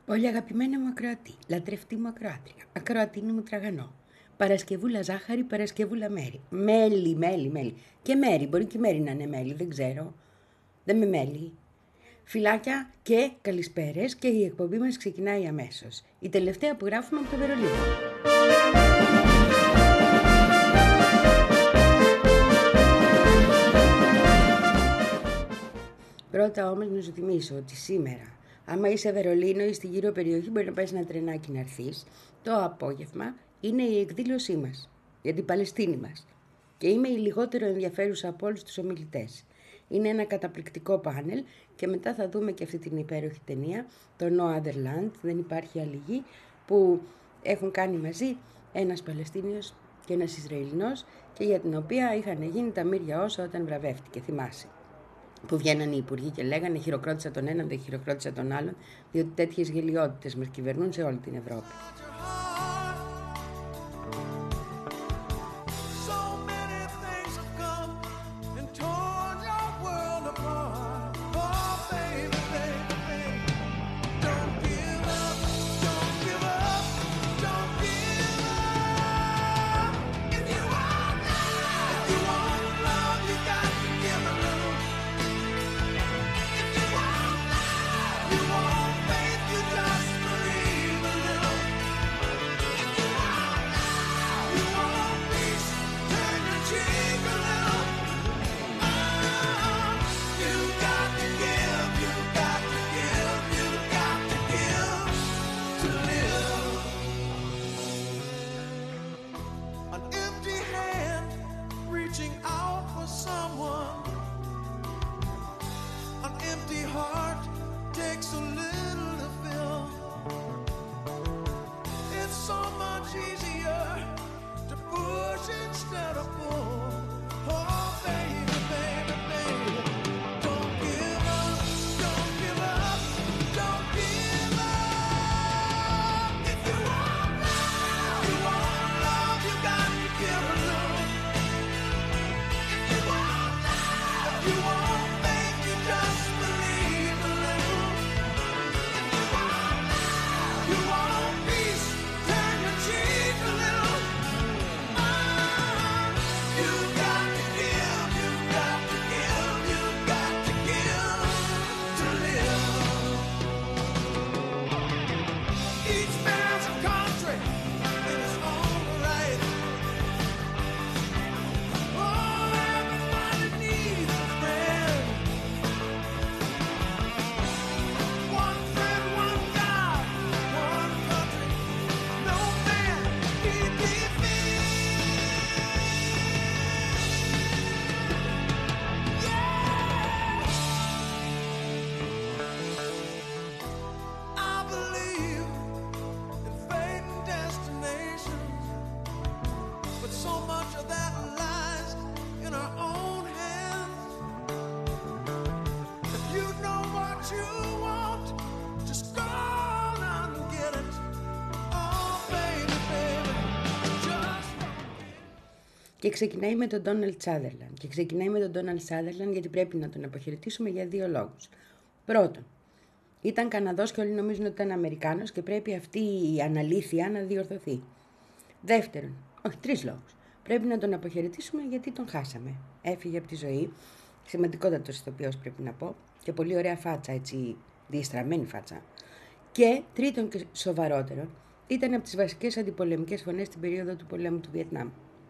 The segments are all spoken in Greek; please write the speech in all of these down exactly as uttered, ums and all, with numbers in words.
Πολύ αγαπημένη μου ακροατή, λατρευτή μου ακροάτρια, ακροατίνη μου τραγανό. Παρασκευούλα ζάχαρη, Παρασκευούλα μέρι. Μέλι, μέλι, μέλι. Και μέρι, μπορεί και μέρι να είναι μέλι, δεν ξέρω. Δεν με μέλι. Φιλάκια και καλησπέρες και η εκπομπή μας ξεκινάει αμέσως. Η τελευταία που γράφουμε από το Βερολίνο. Πρώτα όμως να σου θυμίσω ότι σήμερα, άμα είσαι Βερολίνο ή στη γύρω περιοχή, μπορεί να πας ένα τρενάκι να έρθεις. Το απόγευμα είναι η εκδήλωσή μας για την Παλαιστίνη μας. Και είμαι η λιγότερο ενδιαφέρουσα από όλους τους ομιλητές. Είναι ένα καταπληκτικό πάνελ και μετά θα δούμε και αυτή την υπέροχη ταινία, το No Other Land, δεν υπάρχει άλλη γη, που έχουν κάνει μαζί ένας Παλαιστίνιος και ένας Ισραηλινός και για την οποία είχαν γίνει τα μύρια όσα όταν βραβεύτηκε, θυμάσαι. Που βγαίνανε οι υπουργοί και λέγανε χειροκρότησα τον έναν, δεν χειροκρότησα τον άλλον, διότι τέτοιες γελιότητες μας κυβερνούν σε όλη την Ευρώπη. Και ξεκινάει με τον Ντόναλντ Σάντερλαντ. Και ξεκινάει με τον Ντόναλντ Σάντερλαντ γιατί πρέπει να τον αποχαιρετήσουμε για δύο λόγους. Πρώτον, ήταν Καναδός και όλοι νομίζουν ότι ήταν Αμερικάνος και πρέπει αυτή η αναλήθεια να διορθωθεί. Δεύτερον, όχι τρεις λόγους. Πρέπει να τον αποχαιρετήσουμε γιατί τον χάσαμε. Έφυγε από τη ζωή. Σημαντικότατος ηθοποιός πρέπει να πω. Και πολύ ωραία φάτσα, έτσι διεστραμμένη φάτσα. Και τρίτον και σοβαρότερο, ήταν από τις βασικές αντιπολεμικές φωνές στην περίοδο του πολέμου του Βιετνάμ.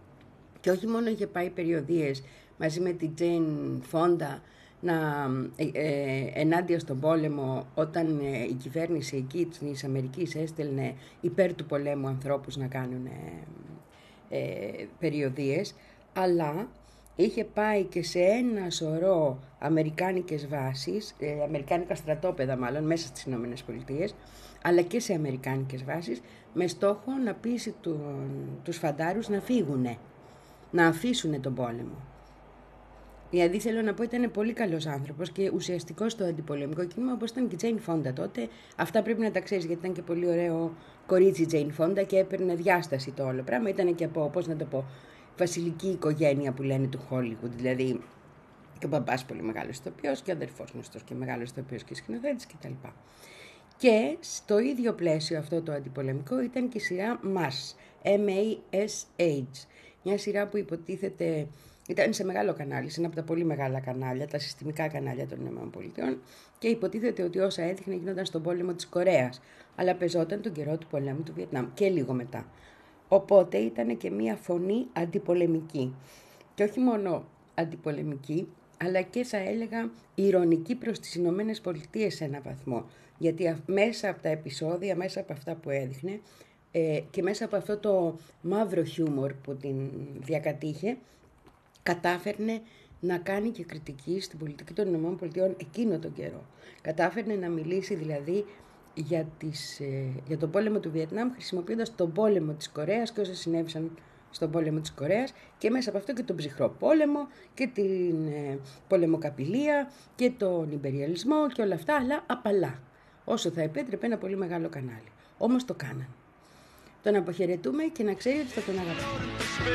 Και όχι μόνο είχε πάει περιοδίες μαζί με την Τζέιν Φόντα να, ε, ε, ενάντια στον πόλεμο όταν ε, η κυβέρνηση εκεί της Αμερικής έστελνε υπέρ του πολέμου ανθρώπους να κάνουν ε, ε, περιοδίες, αλλά είχε πάει και σε ένα σωρό αμερικάνικες βάσεις, ε, αμερικάνικα στρατόπεδα μάλλον μέσα στις Ηνωμένες Πολιτείες, αλλά και σε αμερικάνικες βάσεις με στόχο να πείσει τον, τους φαντάρους να φύγουνε. Να αφήσουν τον πόλεμο. Δηλαδή θέλω να πω ήταν πολύ καλός άνθρωπος και ουσιαστικός στο αντιπολεμικό κίνημα όπως ήταν και η Τζέιν Φόντα τότε. Αυτά πρέπει να τα ξέρεις γιατί ήταν και πολύ ωραίο κορίτσι η Τζέιν Φόντα και έπαιρνε διάσταση το όλο πράγμα. Ήταν και από, πώς να το πω, βασιλική οικογένεια που λένε του Hollywood. Δηλαδή και ο μπαμπάς πολύ μεγάλος ηθοποιός και ο αδερφός γνωστός και μεγάλος ηθοποιός και σκηνοθέτης κτλ. Και στο ίδιο πλαίσιο αυτό το αντιπολεμικό ήταν και η σειρά Mass, εμ έι ες έιτς, μια σειρά που υποτίθεται ήταν σε μεγάλο κανάλι, σε ένα από τα πολύ μεγάλα κανάλια, τα συστημικά κανάλια των ΗΠΑ, και υποτίθεται ότι όσα έδειχνε γίνονταν στον πόλεμο της Κορέας, αλλά πεζόταν τον καιρό του πολέμου του Βιετνάμ και λίγο μετά. Οπότε ήταν και μια φωνή αντιπολεμική. Και όχι μόνο αντιπολεμική, αλλά και θα έλεγα ηρωνική προς τις Ηνωμένες Πολιτείες σε έναν βαθμό. Γιατί μέσα από τα επεισόδια, μέσα από αυτά που έδειχνε ε, και μέσα από αυτό το μαύρο χιούμορ που την διακατήχε, κατάφερνε να κάνει και κριτική στην πολιτική των ΗΠΑ εκείνο τον καιρό. Κατάφερνε να μιλήσει δηλαδή για, τις, ε, για τον πόλεμο του Βιετνάμ, χρησιμοποιώντας τον πόλεμο της Κορέας και όσα συνέβησαν στον πόλεμο της Κορέας, και μέσα από αυτό και τον ψυχρό πόλεμο και την ε, πολεμοκαπηλεία και τον ιμπεριαλισμό και όλα αυτά, αλλά απαλά, όσο θα επέτρεπε ένα πολύ μεγάλο κανάλι. Όμως το κάναν. Τον αποχαιρετούμε και να ξέρει ότι θα τον αγαπάμε.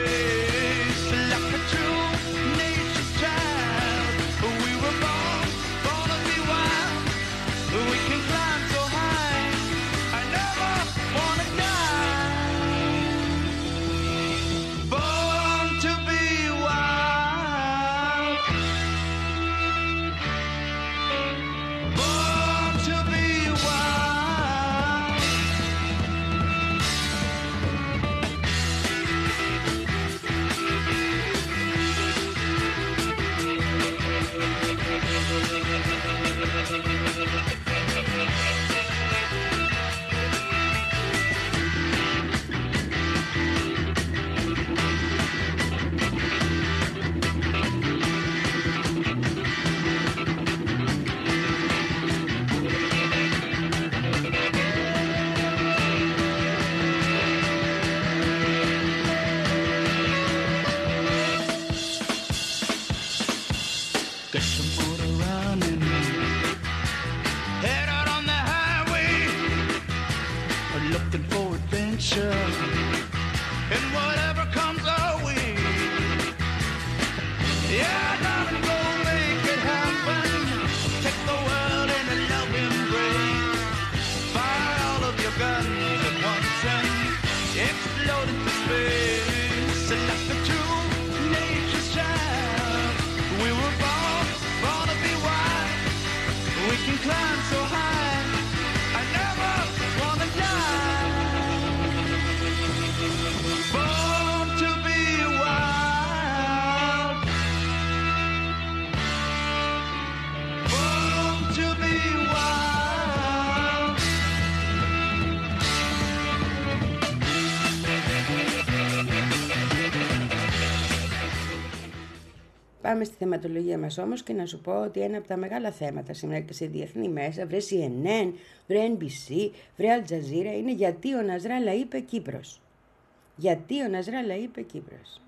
Πάμε στη θεματολογία μας όμως και να σου πω ότι ένα από τα μεγάλα θέματα σήμερα και σε διεθνή μέσα, βρε σι εν εν, βρε εν μπι σι, βρε Αλ Τζαζίρα, είναι γιατί ο Νασράλα είπε Κύπρος. Γιατί ο Νασράλα είπε Κύπρος.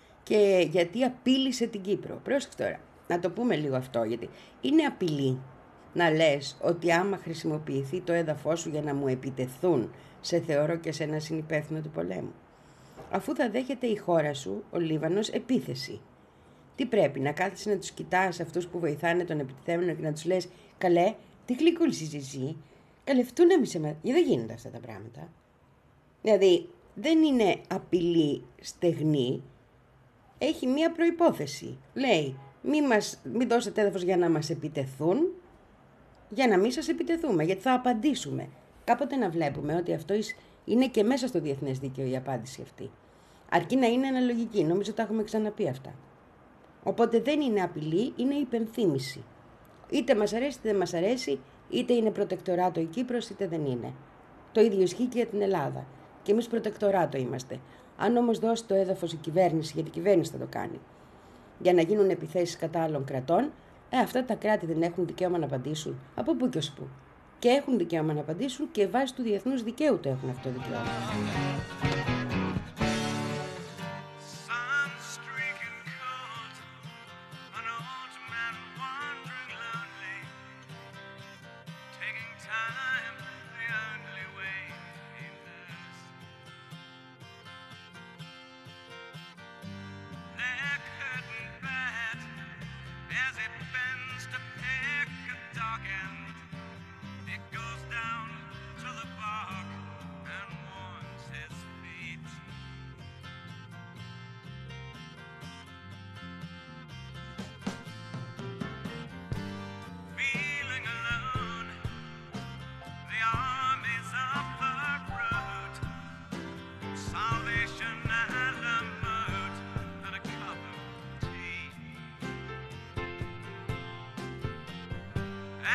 Και γιατί απείλησε την Κύπρο. Πρόσεξε τώρα, να το πούμε λίγο αυτό, γιατί είναι απειλή να λες ότι άμα χρησιμοποιηθεί το έδαφος σου για να μου επιτεθούν, σε θεωρώ και σε ένα συνυπεύθυνο του πολέμου. Αφού θα δέχεται η χώρα σου, ο Λίβανος, επίθεση. Τι πρέπει, να κάθεσαι να τους κοιτάς αυτούς που βοηθάνε τον επιτιθέμενο και να τους λες «Καλέ, τι γλυκούλης είσαι εσύ, καλευτού να μη σε μα...» Δεν γίνονται αυτά τα πράγματα. Δηλαδή, δεν είναι απειλή στεγνή, έχει μία προϋπόθεση. Λέει, μη, μας, μη δώσετε έδαφος για να μας επιτεθούν, για να μην σας επιτεθούμε, γιατί θα απαντήσουμε. Κάποτε να βλέπουμε ότι αυτό είναι και μέσα στο διεθνές δίκαιο η απάντηση αυτή. Αρκεί να είναι αναλογική, νομίζω τα έχουμε ξαναπεί αυτά. Οπότε δεν είναι απειλή, είναι υπενθύμηση. Είτε μας αρέσει είτε δεν μας αρέσει, είτε είναι προτεκτοράτο η Κύπρος είτε δεν είναι. Το ίδιο ισχύει και για την Ελλάδα. Και εμείς προτεκτοράτο είμαστε. Αν όμως δώσει το έδαφος η κυβέρνηση, γιατί η κυβέρνηση θα το κάνει, για να γίνουν επιθέσεις κατά άλλων κρατών, ε, αυτά τα κράτη δεν έχουν δικαίωμα να απαντήσουν. Από πού και ως πού. Και έχουν δικαίωμα να απαντήσουν και βάσει του διεθνούς δικαίου το έχουν αυτό δικαίωμα. As it bends to pick a dog and it goes down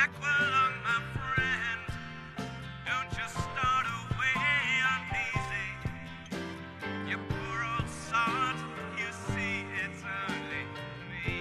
Aqualung, my friend, don't just start away uneasy. You poor old sod, you see it's only me.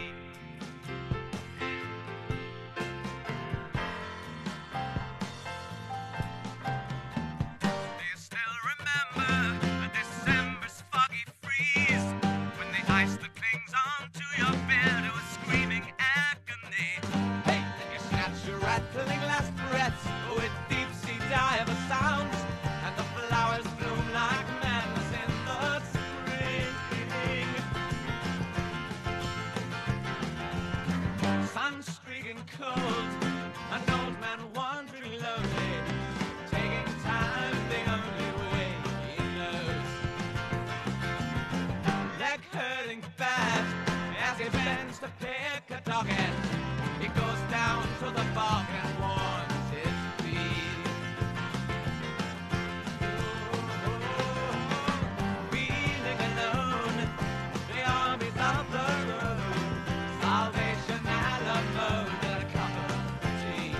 Do you still remember a December's foggy freeze, when the ice that clings onto your beard was screaming agony? Hey, and you snatch your rattling last breaths with deep sea diver sounds, and the flowers bloom like madness in the spring. Sun streaking cold, an old man wandering lonely, taking time the only way he knows. Leg hurting bad as he bends to pick a dog end. He goes down to the bog and warms his feet. Feeling alone, the armies of the road, Salvation Alamo, and a cup of tea.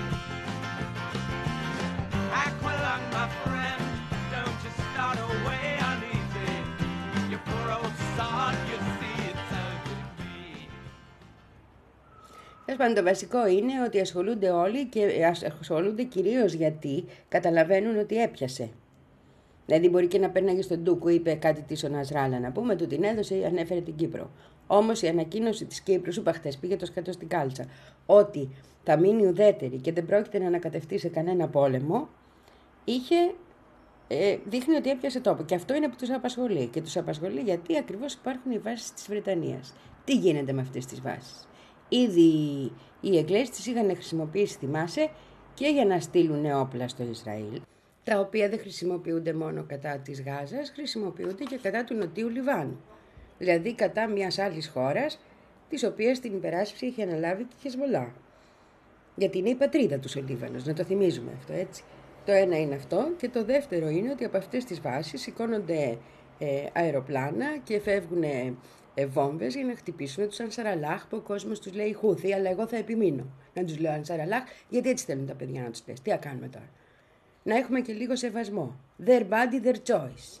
Aqualung, my friend, don't you start away uneasy. You poor old sod, you see it's only me. Τέλος πάντων, το βασικό είναι ότι ασχολούνται όλοι και ασχολούνται κυρίως γιατί καταλαβαίνουν ότι έπιασε. Δηλαδή, μπορεί και να πέρναγε στον Ντούκου, είπε κάτι της ο Νασράλα, να πούμε, του την έδωσε, ανέφερε την Κύπρο. Όμως η ανακοίνωση της Κύπρου, σου είπα χτες, πήγε το σκατό στην κάλτσα, ότι θα μείνει ουδέτερη και δεν πρόκειται να ανακατευτεί σε κανένα πόλεμο, είχε, ε, δείχνει ότι έπιασε τόπο. Και αυτό είναι που τους απασχολεί. Και τους απασχολεί γιατί ακριβώς υπάρχουν οι βάσεις της Βρετανίας. Τι γίνεται με αυτές τις βάσεις? Ήδη οι Εγγλέζοι τις είχαν χρησιμοποιήσει, θυμάσαι, και για να στείλουν όπλα στο Ισραήλ, τα οποία δεν χρησιμοποιούνται μόνο κατά της Γάζας, χρησιμοποιούνται και κατά του Νοτίου Λιβάνου. Δηλαδή κατά μιας άλλης χώρας, της οποίας την υπεράσπιση είχε αναλάβει και η Χεσμολά. Γιατί είναι η πατρίδα τους ο Λίβανος, να το θυμίζουμε αυτό, έτσι. Το ένα είναι αυτό, και το δεύτερο είναι ότι από αυτές τις βάσεις σηκώνονται ε, αεροπλάνα και φεύγουν ε, βόμβες για να χτυπήσουν τους Ανσαραλάχ, που ο κόσμος τους λέει Χούθη, αλλά εγώ θα επιμείνω να τους λέω Ανσαραλάχ, γιατί έτσι θέλουν τα παιδιά να τους λες. Τι να κάνουμε τώρα? Να έχουμε και λίγο σεβασμό. Their body, their choice.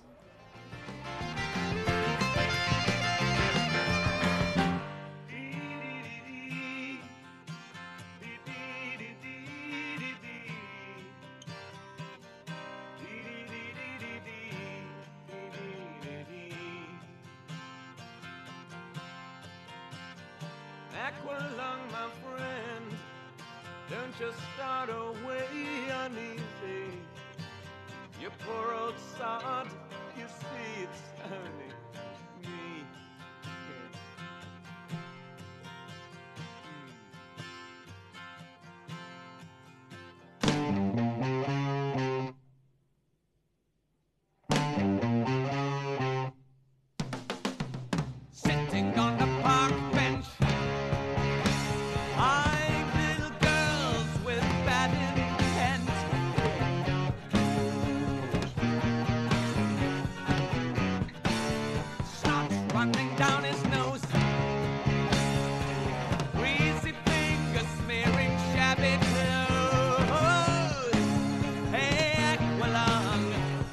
Aqualung, my friend, don't just start away uneasy. You poor old sod, you see it's only me. Sitting on the park bench, eyeing little girls with bad intent. Snot running down his nose, greasy fingers smearing shabby clothes. Hey, Aqualung,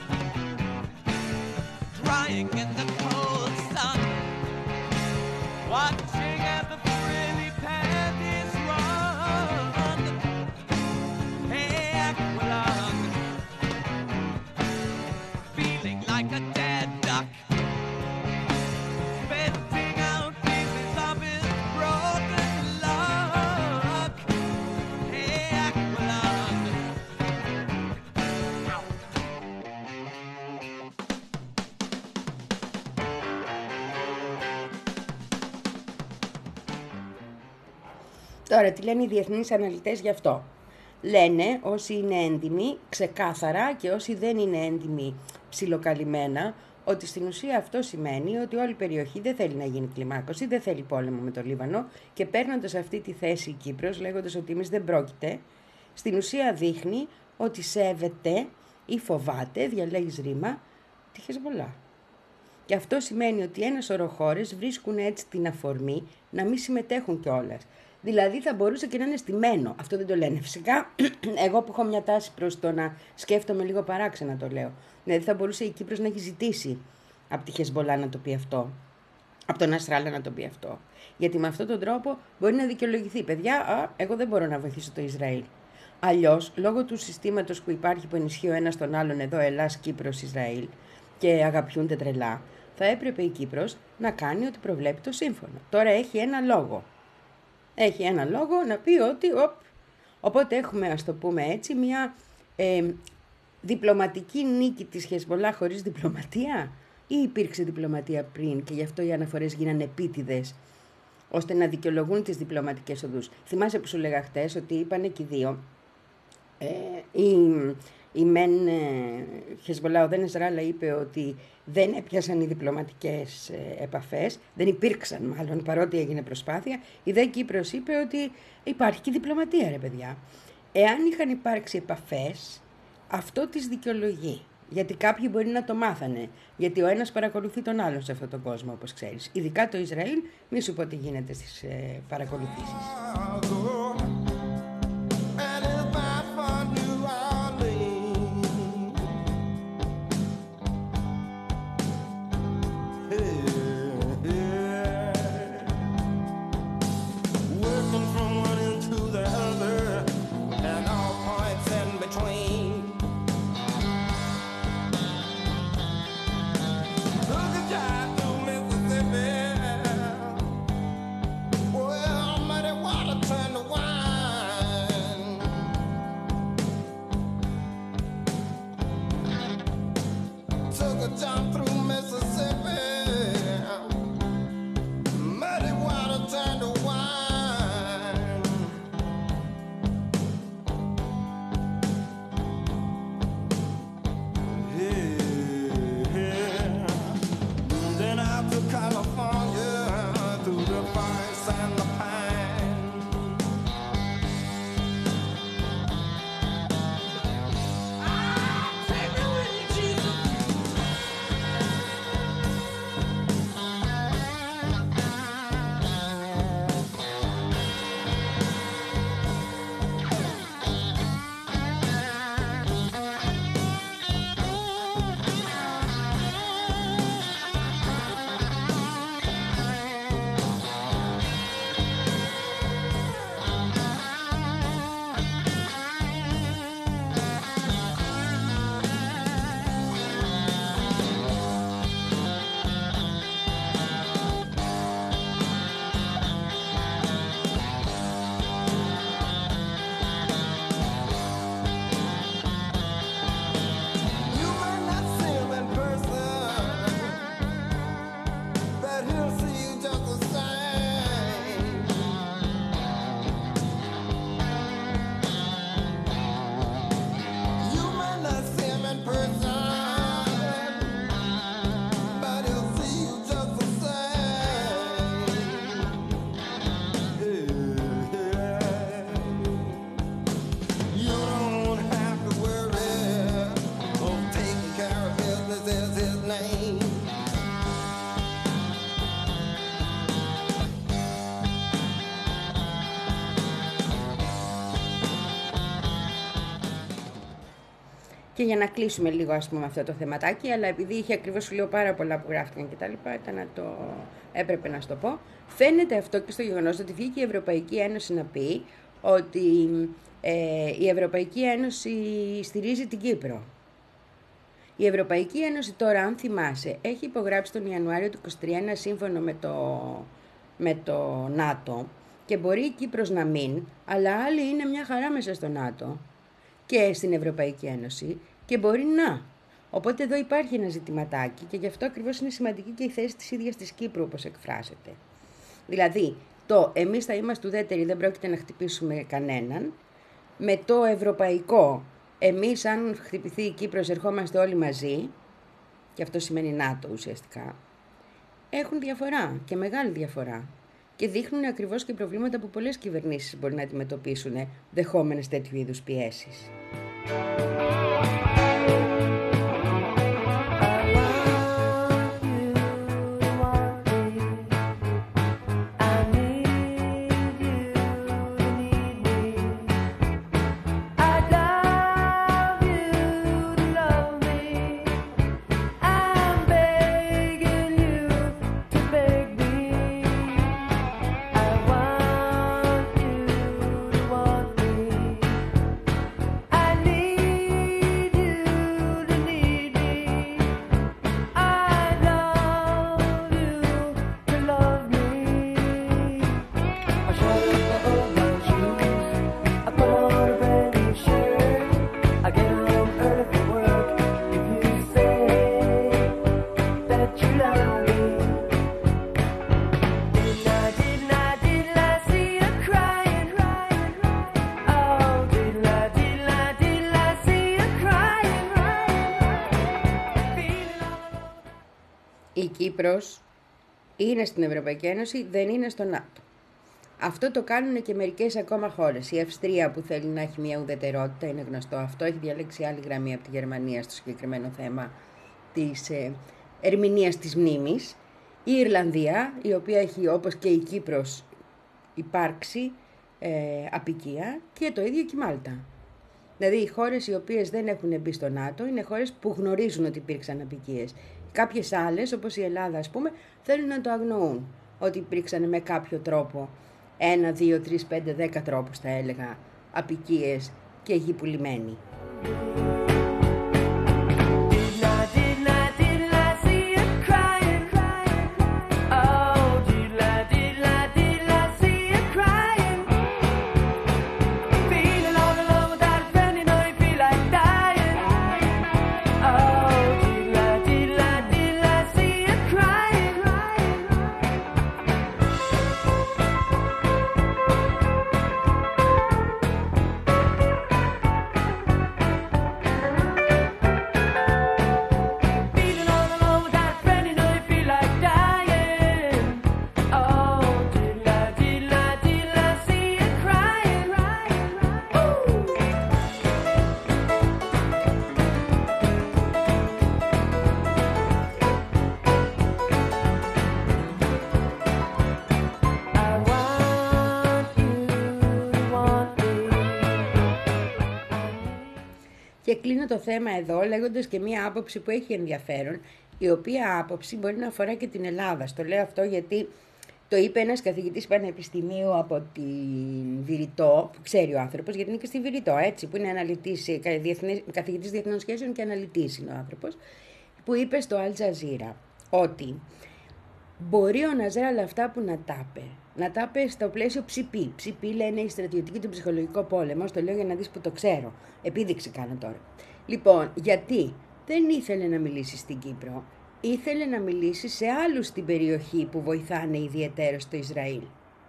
drying in the cold sun, watching as the frilly panties run. Hey, Aqualung, feeling like a dead duck, spitting out pieces of his broken luck. Hey, Aqualung. Τώρα, τι λένε οι διεθνείς αναλυτές γι' αυτό? Λένε όσοι είναι έντιμοι, ξεκάθαρα, και όσοι δεν είναι έντιμοι, ψιλοκαλυμμένα, ότι στην ουσία αυτό σημαίνει ότι όλη η περιοχή δεν θέλει να γίνει κλιμάκωση, δεν θέλει πόλεμο με το Λίβανο, και παίρνοντας αυτή τη θέση η Κύπρος, λέγοντας ότι εμείς δεν πρόκειται, στην ουσία δείχνει ότι σέβεται ή φοβάται, διαλέγεις ρήμα, τη Χεσμολά. Και αυτό σημαίνει ότι ένα σωρό χώρες βρίσκουν έτσι την αφορμή να μην συμμετέχουν κιόλας. Δηλαδή θα μπορούσε και να είναι στημένο. Αυτό δεν το λένε. Φυσικά, εγώ που έχω μια τάση προς το να σκέφτομαι λίγο παράξενα το λέω. Δηλαδή θα μπορούσε η Κύπρος να έχει ζητήσει από τη Χεσμολά να το πει αυτό. Από τον Νασράλα να το πει αυτό. Γιατί με αυτόν τον τρόπο μπορεί να δικαιολογηθεί. Παιδιά, α, εγώ δεν μπορώ να βοηθήσω το Ισραήλ. Αλλιώς, λόγω του συστήματος που υπάρχει που ενισχύει ο ένας τον άλλον εδώ, Ελλάς, Κύπρος, Ισραήλ και αγαπιούνται τρελά, θα έπρεπε η Κύπρος να κάνει ό,τι προβλέπει το σύμφωνο. Τώρα έχει ένα λόγο. Έχει ένα λόγο να πει ότι... Οπ, οπότε έχουμε, ας το πούμε έτσι, μια ε, διπλωματική νίκη της Χεσμολά χωρίς διπλωματία, ή υπήρξε διπλωματία πριν και γι' αυτό οι αναφορές γίνανε επίτηδες, ώστε να δικαιολογούν τις διπλωματικές οδούς. Θυμάσαι που σου λέγα χτες ότι είπανε και οι δύο, ε, η, η μεν ε, Χεσμολά, ο Δε Νασράλα είπε ότι δεν έπιασαν οι διπλωματικές ε, επαφές, δεν υπήρξαν μάλλον παρότι έγινε προσπάθεια. Η Δε Κύπρος είπε ότι υπάρχει και διπλωματία ρε παιδιά. Εάν είχαν υπάρξει επαφές, αυτό τις δικαιολογεί. Γιατί κάποιοι μπορεί να το μάθανε. Γιατί ο ένας παρακολουθεί τον άλλον σε αυτόν τον κόσμο, όπως ξέρεις. Ειδικά το Ισραήλ, μη σου πω τι γίνεται στις ε, παρακολουθήσεις. Και για να κλείσουμε λίγο ας πούμε αυτό το θεματάκι, αλλά επειδή είχε ακριβώς σου λέω πάρα πολλά που γράφτηκαν και τα λοιπά, ήταν να το... έπρεπε να σου το πω. Φαίνεται αυτό και στο γεγονός ότι βγήκε η Ευρωπαϊκή Ένωση να πει ότι ε, η Ευρωπαϊκή Ένωση στηρίζει την Κύπρο. Η Ευρωπαϊκή Ένωση τώρα, αν θυμάσαι, έχει υπογράψει τον Ιανουάριο του είκοσι τρία ένα σύμφωνο με το, με το ΝΑΤΟ και μπορεί η Κύπρος να μην, αλλά άλλοι είναι μια χαρά μέσα στο ΝΑΤΟ και στην Ευρωπαϊκή Ένωση και μπορεί να. Οπότε εδώ υπάρχει ένα ζητηματάκι και γι' αυτό ακριβώς είναι σημαντική και η θέση της ίδιας της Κύπρου όπως εκφράζεται. Δηλαδή, το εμείς θα είμαστε ουδέτεροι, δεν πρόκειται να χτυπήσουμε κανέναν, με το ευρωπαϊκό, εμείς αν χτυπηθεί η Κύπρος ερχόμαστε όλοι μαζί, και αυτό σημαίνει ΝΑΤΟ ουσιαστικά, έχουν διαφορά και μεγάλη διαφορά. Και δείχνουν ακριβώς και προβλήματα που πολλές κυβερνήσεις μπορεί να αντιμετωπίσουν δεχόμενες τέτοιου είδους πιέσεις. Κύπρος είναι στην Ευρωπαϊκή Ένωση, δεν είναι στο ΝΑΤΟ. Αυτό το κάνουν και μερικές ακόμα χώρες. Η Αυστρία που θέλει να έχει μια ουδετερότητα, είναι γνωστό αυτό, έχει διαλέξει άλλη γραμμή από τη Γερμανία στο συγκεκριμένο θέμα της ε, ερμηνείας της μνήμης. Η Ιρλανδία, η οποία έχει όπως και η Κύπρος υπάρξει ε, απικία, και το ίδιο και η Μάλτα. Δηλαδή οι χώρες οι οποίες δεν έχουν μπει στο ΝΑΤΟ είναι χώρες που γνωρίζουν ότι υπήρξαν απικίες. Κάποιες άλλες, όπως η Ελλάδα ας πούμε, θέλουν να το αγνοούν, ότι υπήρξαν με κάποιο τρόπο, ένα, δύο, τρεις, πέντε, δέκα τρόπους θα έλεγα, απικίες και γη πουλημένη. Και κλείνω το θέμα εδώ λέγοντας και μία άποψη που έχει ενδιαφέρον, η οποία άποψη μπορεί να αφορά και την Ελλάδα. Στο λέω αυτό γιατί το είπε ένας καθηγητής πανεπιστημίου από την Βηρητό, που ξέρει ο άνθρωπος, γιατί είναι και στη Βηρητό, έτσι, που είναι αναλυτής, καθηγητής διεθνών σχέσεων και αναλυτής είναι ο άνθρωπος, που είπε στο Al Jazeera ότι μπορεί ο Νασράλ αυτά που να τα είπε, να τα είπε στο πλαίσιο ψηπί. Ψηπί λένε η στρατιωτική του ψυχολογικό πόλεμο, το λέω για να δεις που το ξέρω. Επίδειξη κάνω τώρα. Λοιπόν, γιατί δεν ήθελε να μιλήσει στην Κύπρο, ήθελε να μιλήσει σε άλλους στην περιοχή που βοηθάνε ιδιαίτερα στο Ισραήλ.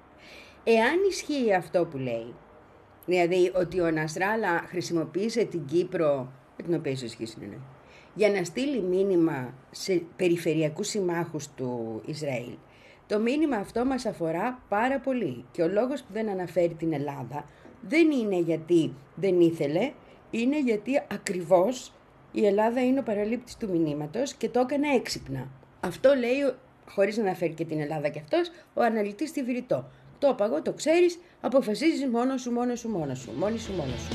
Εάν ισχύει αυτό που λέει, δηλαδή ότι ο Νασράλα χρησιμοποίησε την Κύπρο, με την οποία ίσως ισχύει, ναι, για να στείλει μήνυμα σε περιφερειακούς συμμάχους του Ισραήλ, το μήνυμα αυτό μας αφορά πάρα πολύ. Και ο λόγος που δεν αναφέρει την Ελλάδα δεν είναι γιατί δεν ήθελε, είναι γιατί ακριβώς η Ελλάδα είναι ο παραλήπτης του μηνύματος και το έκανε έξυπνα. Αυτό λέει, χωρίς να αναφέρει και την Ελλάδα κι αυτός, ο αναλυτής στη Βηρητό. Το απαγώ, το ξέρεις, αποφασίζεις μόνος σου, μόνος σου, μόνος σου, μόνη σου, μόνος σου.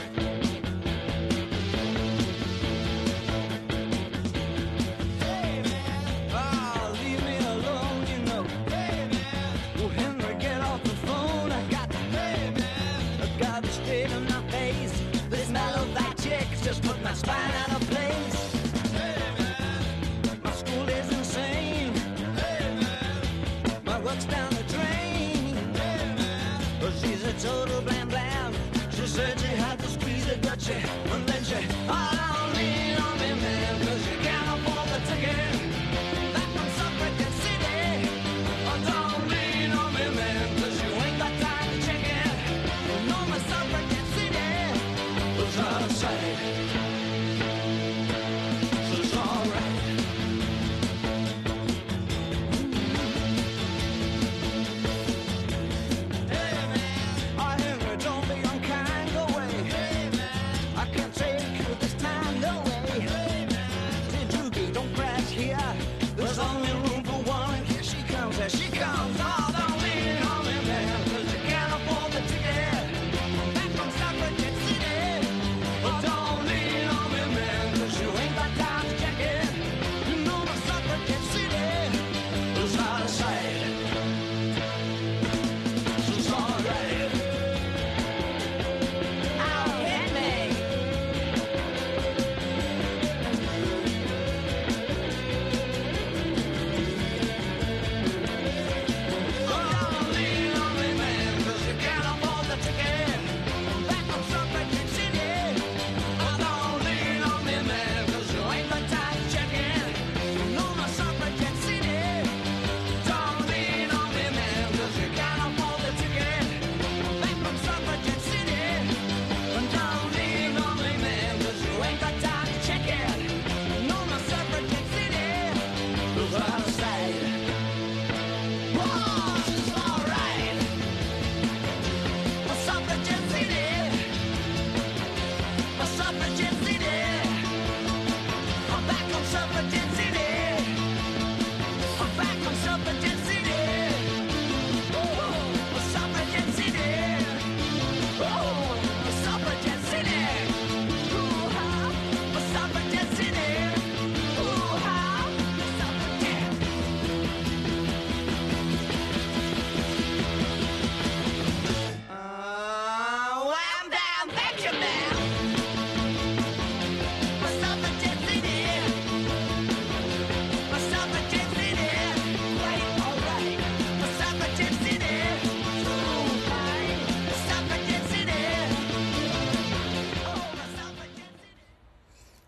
Total blam blam. She said she had to squeeze it, but she, and then she, oh, don't lean on me, man, cause you can't afford the ticket back from Suffragan City. Oh, don't lean on me, man, cause you ain't got time to check it. No, my Suffragan City was out of sight. So it's alright. I can't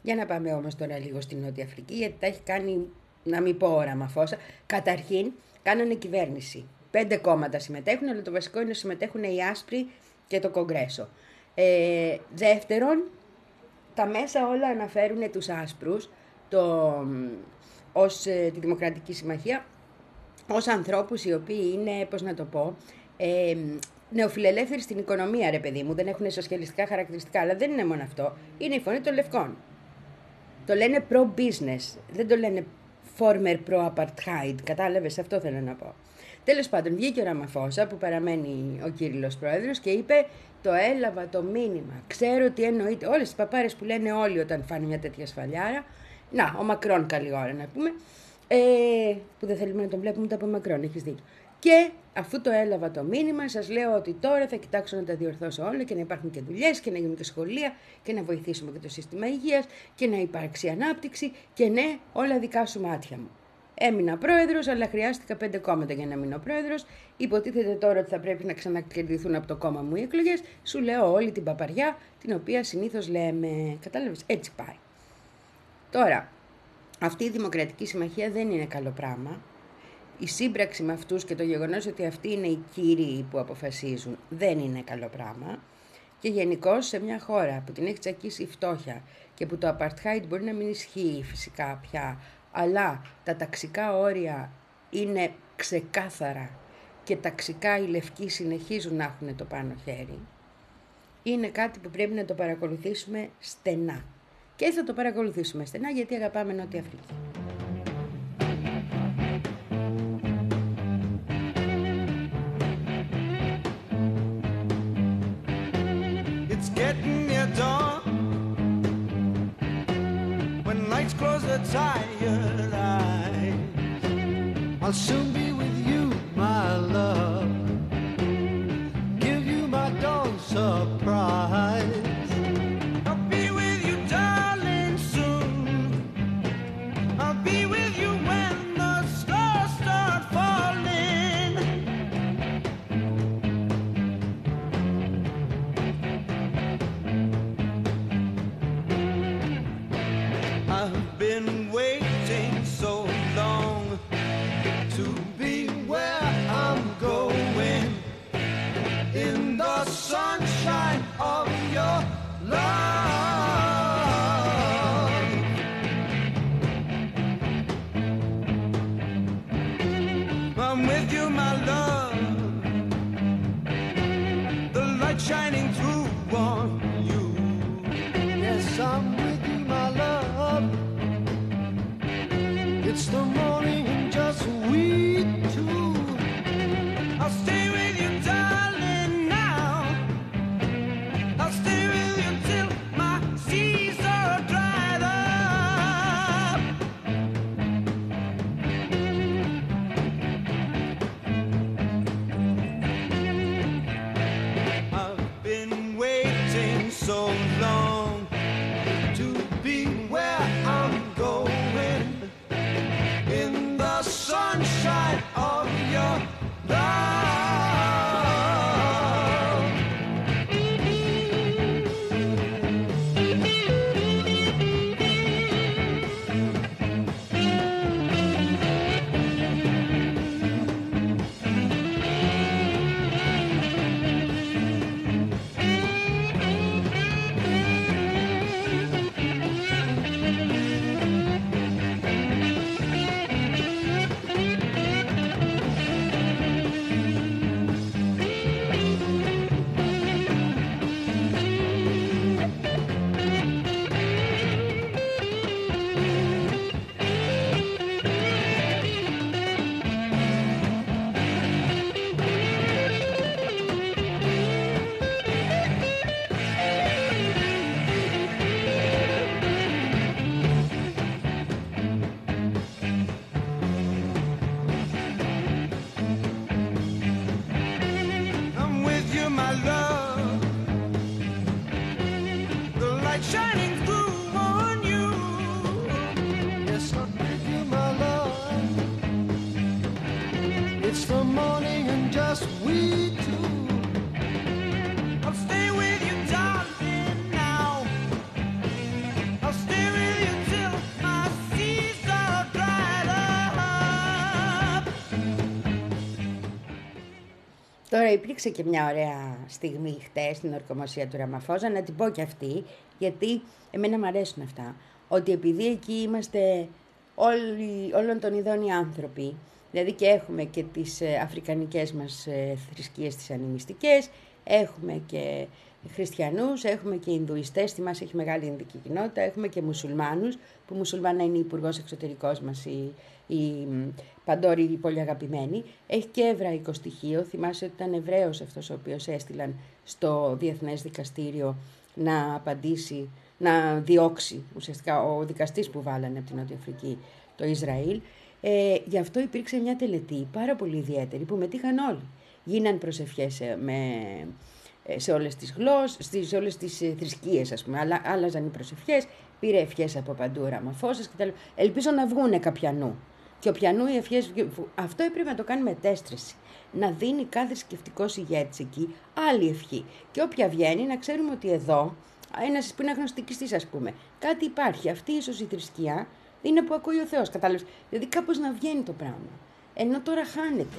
Για να πάμε όμως τώρα λίγο στην Νότια Αφρική, γιατί τα έχει κάνει, να μην πω ο Ραμαφώσα. Καταρχήν, κάνανε κυβέρνηση. Πέντε κόμματα συμμετέχουν, αλλά το βασικό είναι να συμμετέχουν οι άσπροι και το Κογκρέσο. Ε, δεύτερον, τα μέσα όλα αναφέρουν τους άσπρους το, ως ε, τη Δημοκρατική Συμμαχία, ως ανθρώπους οι οποίοι είναι, πώς να το πω, ε, νεοφιλελεύθεροι στην οικονομία, ρε παιδί μου, δεν έχουν σοσιαλιστικά χαρακτηριστικά, αλλά δεν είναι μόνο αυτό, είναι η φωνή των λευκών. Το λένε pro-business, δεν το λένε former pro-apartheid, κατάλαβες, αυτό θέλω να πω. Τέλος πάντων, βγήκε ο Ραμαφώσα που παραμένει ο Κύριλλος πρόεδρος και είπε το έλαβα το μήνυμα, ξέρω τι εννοείται, όλες τις παπάρες που λένε όλοι όταν φάνε μια τέτοια σφαλιάρα. Να, ο Μακρόν καλή ώρα να πούμε, ε, που δεν θέλουμε να τον βλέπουμε ούτε από Μακρόν, έχεις δίκιο. Και αφού το έλαβα το μήνυμα, σας λέω ότι τώρα θα κοιτάξω να τα διορθώσω όλα και να υπάρχουν και δουλειές και να γίνουν και σχολεία και να βοηθήσουμε και το σύστημα υγείας και να υπάρξει ανάπτυξη και ναι, όλα δικά σου μάτια μου. Έμεινα πρόεδρος, αλλά χρειάστηκα πέντε κόμματα για να μείνω πρόεδρος. Υποτίθεται τώρα ότι θα πρέπει να ξανακερδιθούν από το κόμμα μου οι εκλογές. Σου λέω όλη την παπαριά, την οποία συνήθως λέμε. Κατάλαβες, έτσι πάει. Τώρα, αυτή η Δημοκρατική Συμμαχία δεν είναι καλό πράγμα. Η σύμπραξη με αυτούς και το γεγονός ότι αυτοί είναι οι κύριοι που αποφασίζουν δεν είναι καλό πράγμα. Και γενικώς σε μια χώρα που την έχει τσακίσει η φτώχεια και που το apartheid μπορεί να μην ισχύει φυσικά πια, αλλά τα ταξικά όρια είναι ξεκάθαρα και ταξικά οι λευκοί συνεχίζουν να έχουν το πάνω χέρι, είναι κάτι που πρέπει να το παρακολουθήσουμε στενά. Και θα το παρακολουθήσουμε στενά γιατί αγαπάμε Νότια Αφρική. It's getting near dawn. When lights close their tired eyes, I'll soon be with you, my love. Give you my dawn surprise. I'll be with you, darling, soon. I'll be with you when the stars start falling. I've been waiting so long to be where I'm going, in the sunshine of your love. I'm with you, my love, the light shining through on you. Yes, I'm with you, my love. It's the morning and just we two. I'll stay with you, darling, now. I'll stay with you till my seas are dried up. I've been waiting so long to be where I'm going, in the sunshine of your love. I'm with you, my love, the light shining through on you. Yes, I'm with you, my love. It's the morning and just we two. I'll stay with you, darling, now. I'll stay with Τώρα υπήρξε και μια ωραία στιγμή χτες στην ορκομοσία του Ραμαφώζα, να την πω και αυτή, γιατί εμένα μου αρέσουν αυτά. Ότι επειδή εκεί είμαστε όλοι, όλων των ειδών οι άνθρωποι, δηλαδή και έχουμε και τις ε, αφρικανικές μας ε, θρησκείες, τις ανημιστικές, έχουμε και χριστιανούς, έχουμε και Ινδουιστές, στη μας έχει μεγάλη Ινδική κοινότητα, έχουμε και μουσουλμάνους, που μουσουλμάνα είναι η υπουργός εξωτερικός μας, η, η Παντόρη, η πολύ αγαπημένη. Έχει και εβραϊκό στοιχείο, θυμάσαι ότι ήταν Εβραίος αυτός ο οποίος έστειλαν στο Διεθνές Δικαστήριο να απαντήσει, να διώξει ουσιαστικά ο δικαστής που βάλανε από την Νότια Αφρική, το Ισραήλ. Ε, γι' αυτό υπήρξε μια τελετή πάρα πολύ ιδιαίτερη που μετήχαν όλοι. Γίναν προσευχές με... σε όλες τις γλώσσες, σε όλες τις θρησκείες, ας πούμε, αλλά άλλαζαν οι προσευχές, πήρε ευχές από παντού ο Ραμαφώσας κτλ. Ελπίζω να βγούνε καπιανού. Και ο πιανού οι ευχές, αυτό έπρεπε να το κάνει με τέστρεση. Να δίνει κάθε θρησκευτικός ηγέτης εκεί άλλη ευχή. Και όποια βγαίνει να ξέρουμε ότι εδώ, ένας που είναι αγνωστικιστής, ας πούμε, κάτι υπάρχει. Αυτή ίσως η θρησκεία είναι που ακούει ο Θεός, κατάλαβες. Δηλαδή κάπως να βγαίνει το πράγμα. Ενώ τώρα χάνεται.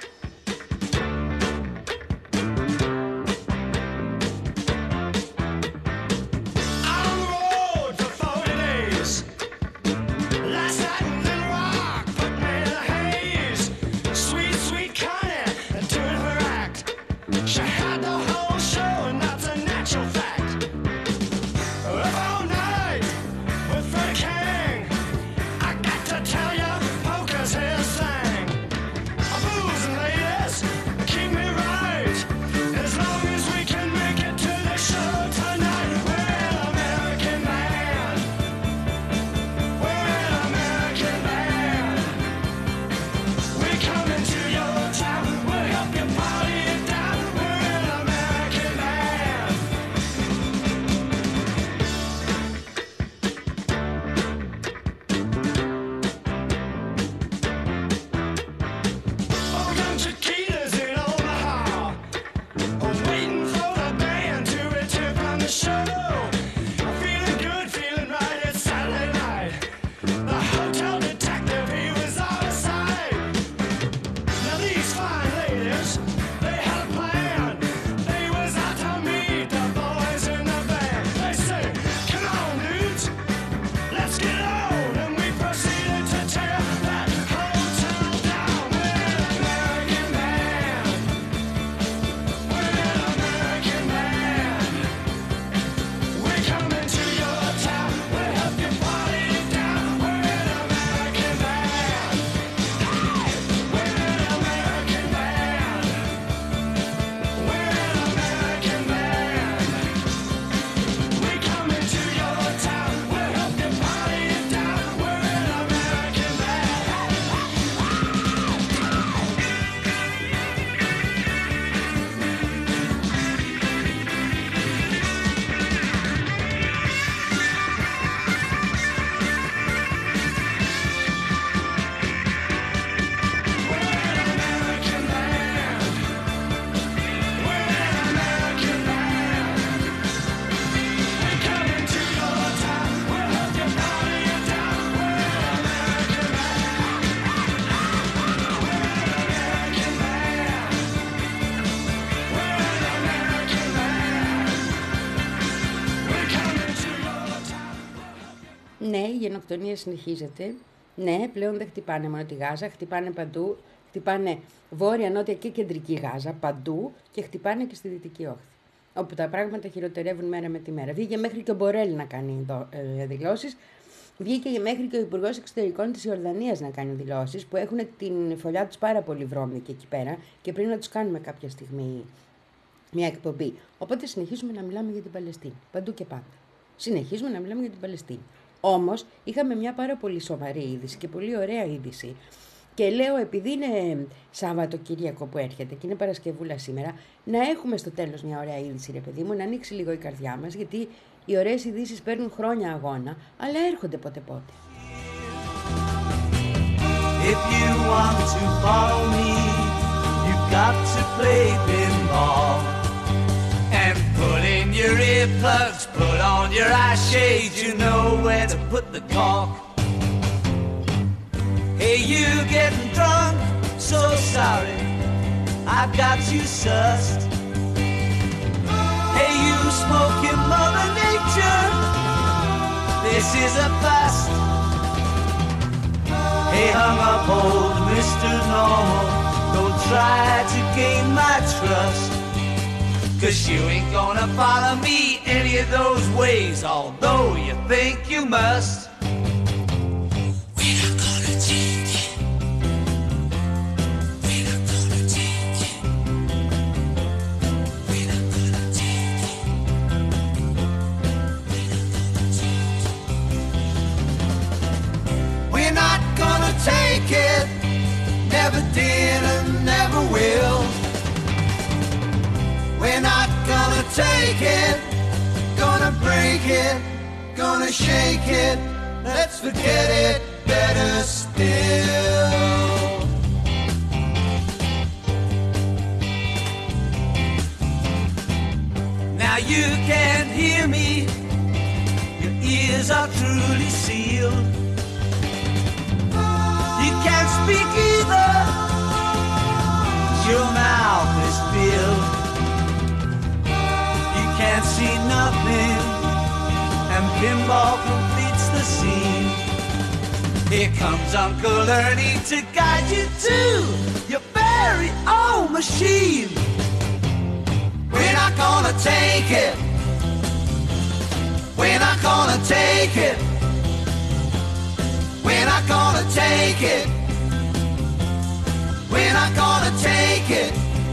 Ναι, η γενοκτονία συνεχίζεται. Ναι, πλέον δεν χτυπάνε μόνο τη Γάζα, χτυπάνε παντού. Χτυπάνε βόρεια, νότια και κεντρική Γάζα, παντού, και χτυπάνε και στη Δυτική Όχθη. Όπου τα πράγματα χειροτερεύουν μέρα με τη μέρα. Βγήκε μέχρι και ο Μπορέλ να κάνει δηλώσεις. Βγήκε μέχρι και ο Υπουργός Εξωτερικών της Ιορδανίας να κάνει δηλώσεις, που έχουν την φωλιά τους πάρα πολύ βρώμικη εκεί πέρα και πρέπει να τους κάνουμε κάποια στιγμή μια εκπομπή. Οπότε συνεχίζουμε να μιλάμε για την Παλαιστίνη. Παντού και πάντα. Συνεχίζουμε να μιλάμε για την Παλαιστίνη. Όμως είχαμε μια πάρα πολύ σοβαρή είδηση και πολύ ωραία είδηση. Και λέω, επειδή είναι Σαββατοκύριακο που έρχεται και είναι Παρασκευούλα σήμερα, να έχουμε στο τέλος μια ωραία είδηση, ρε παιδί μου, να ανοίξει λίγο η καρδιά μας, γιατί οι ωραίες ειδήσεις παίρνουν χρόνια αγώνα, αλλά έρχονται πότε πότε. If you want to follow me, you've got to play pinball. And put in your earplugs, put on your eye shades, you know where to put the cork. Hey, you getting drunk, so sorry. I've got you sussed. Hey, you smoking Mother Nature, this is a bust. Hey, hung up old Mister Normal, don't try to gain my trust, 'cause you ain't gonna follow me any of those ways, although you think you must. We're not gonna change it. We're not gonna change it. We're not gonna change it. We're not gonna take it. Never did and never will. We're not gonna take it, gonna break it, gonna shake it, let's forget it, better still. Now you can't hear me, your ears are truly sealed. You can't speak either, your mouth is filled. Can't see nothing, and pinball completes the scene. Here comes Uncle Ernie to guide you to your very own machine. We're not gonna take it. We're not gonna take it. We're not gonna take it. We're not gonna take it.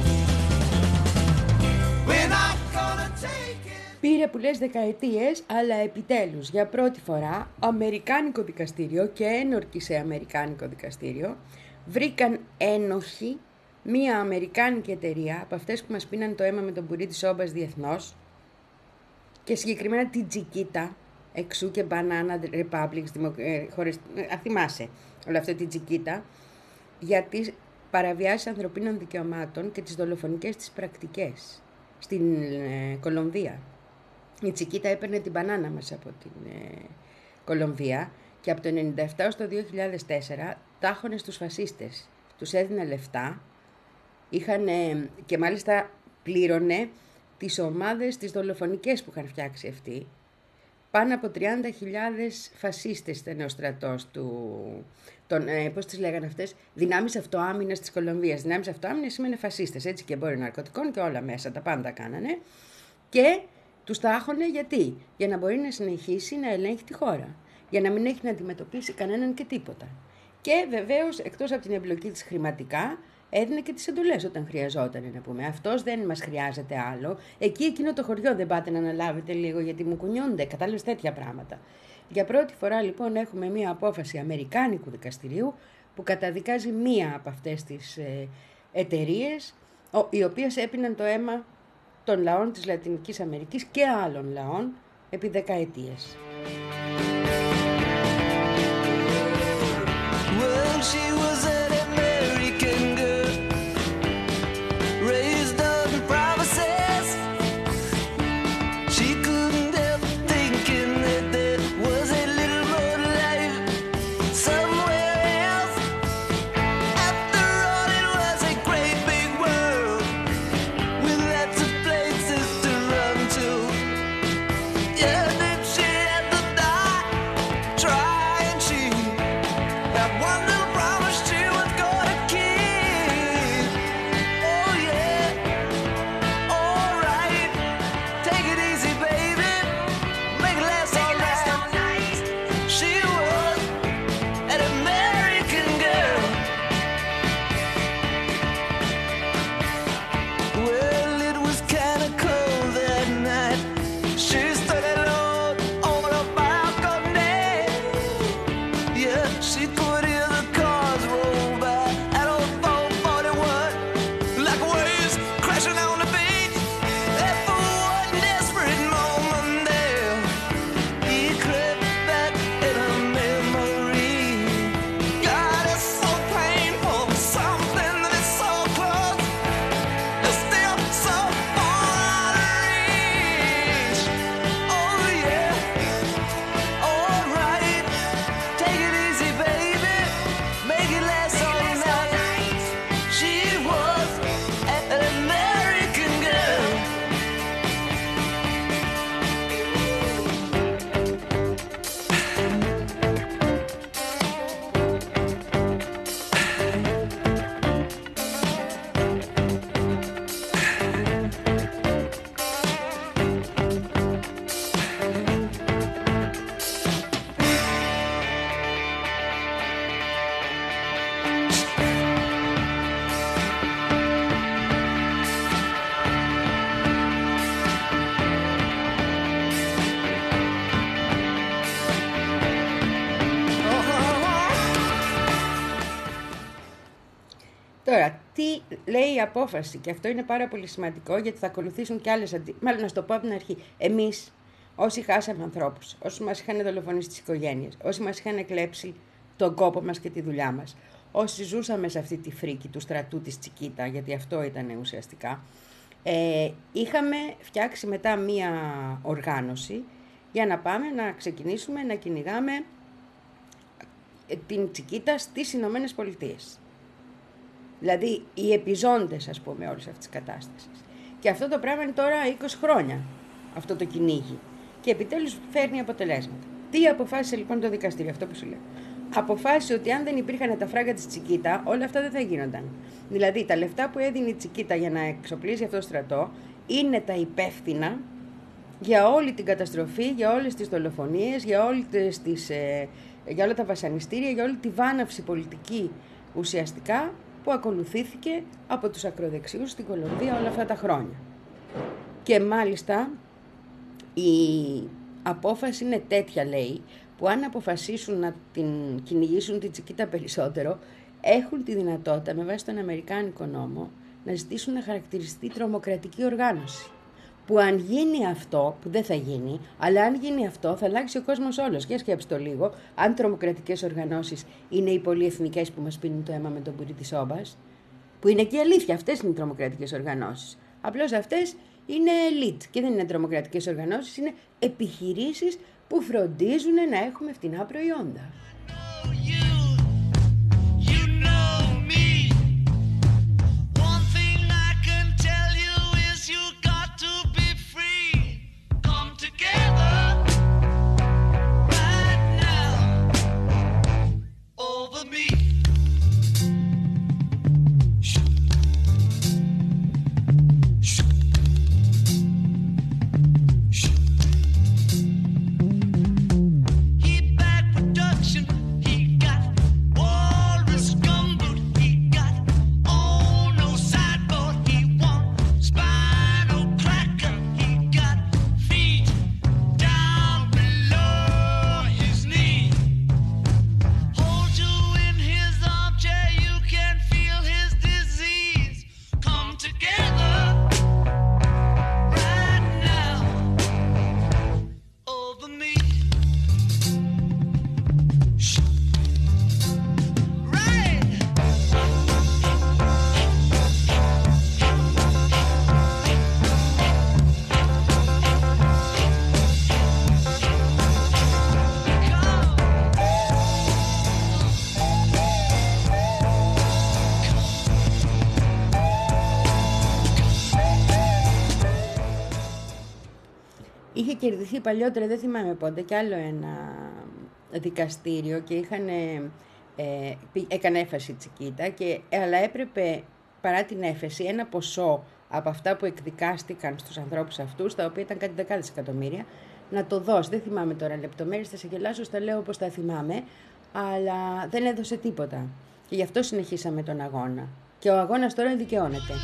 We're not. Πήρε πολλές δεκαετίες, αλλά επιτέλους για πρώτη φορά αμερικάνικο δικαστήριο και ένορκη σε αμερικάνικο δικαστήριο βρήκαν ένοχη μία αμερικάνικη εταιρεία από αυτές που μας πίναν το αίμα με τον πουρί της σόμπας διεθνώς, και συγκεκριμένα την Τζικίτα, εξού και Banana Republics, δημο... ε, χωρίς... ε, θυμάσαι όλο αυτό, την Τζικίτα, για τις παραβιάσεις ανθρωπίνων δικαιωμάτων και τις δολοφονικές της πρακτικές στην ε, Κολομβία. Η Τσικίτα έπαιρνε την μπανάνα μας από την ε, Κολομβία και από το ενενήντα επτά ως το δύο χιλιάδες τέσσερα τάχωνε στους φασίστες. Τους έδινε λεφτά, είχαν, ε, και μάλιστα πλήρωνε τις ομάδες τις δολοφονικές που είχαν φτιάξει αυτοί. Πάνω από τριάντα χιλιάδες φασίστες ήταν ο στρατός του, τον, ε, πώς τις λέγανε αυτές, δυνάμεις αυτοάμυνας της Κολομβίας. Δυνάμεις αυτοάμυνας σημαίνει φασίστες, έτσι, και εμπόριο ναρκωτικών και όλα μέσα, τα πάντα κάνανε. Και τους τάχωνε γιατί, για να μπορεί να συνεχίσει να ελέγχει τη χώρα, για να μην έχει να αντιμετωπίσει κανέναν και τίποτα. Και βεβαίως, εκτός από την εμπλοκή της χρηματικά, έδινε και τις εντολές όταν χρειαζόταν, να πούμε. Αυτός δεν μας χρειάζεται άλλο. Εκεί, εκείνο το χωριό δεν πάτε να αναλάβετε λίγο, γιατί μου κουνιούνται. Κατάλαβες, τέτοια πράγματα. Για πρώτη φορά, λοιπόν, έχουμε μία απόφαση αμερικάνικου δικαστηρίου που καταδικάζει μία από αυτές τις ε, εταιρείες, οι οποίες έπιναν το αίμα των λαών της Λατινικής Αμερικής και άλλων λαών επί δεκαετίες. Well, she was an American girl, raised on promises. She couldn't help thinking that there was a little more life somewhere else. After all, it was a great big world with lots of places to run to. Yeah, then she had to die trying. She had one little promise to Τώρα, τι λέει η απόφαση, και αυτό είναι πάρα πολύ σημαντικό, γιατί θα ακολουθήσουν και άλλες αντι... Μάλλον να στο πω από την αρχή. Εμείς, όσοι χάσαμε ανθρώπους, όσοι μας είχαν δολοφονήσει τις οικογένειες, όσοι μας είχαν εκλέψει τον κόπο μας και τη δουλειά μας, όσοι ζούσαμε σε αυτή τη φρίκη του στρατού της Τσικίτα, γιατί αυτό ήταν ουσιαστικά, ε, είχαμε φτιάξει μετά μία οργάνωση για να πάμε να ξεκινήσουμε να κυνηγάμε την Τσικίτα στις Ηνωμένες Πολιτείες. Δηλαδή οι επιζώντες, ας πούμε, όλες αυτές τις κατάστασεις. Και αυτό το πράγμα είναι τώρα είκοσι χρόνια, αυτό το κυνήγι. Και επιτέλους φέρνει αποτελέσματα. Τι αποφάσισε λοιπόν το δικαστήριο, αυτό που σου λέω? Αποφάσισε ότι αν δεν υπήρχαν τα φράγκα της Τσικίτα, όλα αυτά δεν θα γίνονταν. Δηλαδή τα λεφτά που έδινε η Τσικίτα για να εξοπλίσει αυτό το στρατό είναι τα υπεύθυνα για όλη την καταστροφή, για όλες τις δολοφονίες, για, όλες τις, ε, για όλα τα βασανιστήρια, για όλη τη βάναυση πολιτική ουσιαστικά που ακολουθήθηκε από τους ακροδεξιούς στην Κολομβία όλα αυτά τα χρόνια. Και μάλιστα η απόφαση είναι τέτοια, λέει, που αν αποφασίσουν να την κυνηγήσουν την Τσικίτα περισσότερο, έχουν τη δυνατότητα με βάση τον Αμερικάνικο νόμο να ζητήσουν να χαρακτηριστεί τρομοκρατική οργάνωση. Που αν γίνει αυτό, που δεν θα γίνει, αλλά αν γίνει αυτό θα αλλάξει ο κόσμος όλος. Για σκέψτε το λίγο, αν τρομοκρατικές οργανώσεις είναι οι πολυεθνικές που μας πίνουν το αίμα με τον πουρί της όμπας, που είναι και αλήθεια, αυτές είναι οι τρομοκρατικές οργανώσεις. Απλώς αυτές είναι elite και δεν είναι τρομοκρατικές οργανώσεις, είναι επιχειρήσεις που φροντίζουν να έχουμε φτηνά προϊόντα. Είχε κερδιθεί παλιότερα, δεν θυμάμαι πότε, κι άλλο ένα δικαστήριο και είχαν, ε, έκανε έφεση η Τσικίτα, και, αλλά έπρεπε παρά την έφεση ένα ποσό από αυτά που εκδικάστηκαν στους ανθρώπους αυτούς, τα οποία ήταν κάτι δεκάδες εκατομμύρια, να το δώσει. Δεν θυμάμαι τώρα λεπτομέρειες, θα σε γελάσω, στα λέω όπως τα θυμάμαι, αλλά δεν έδωσε τίποτα. Και γι' αυτό συνεχίσαμε τον αγώνα. Και ο αγώνας τώρα δικαιώνεται.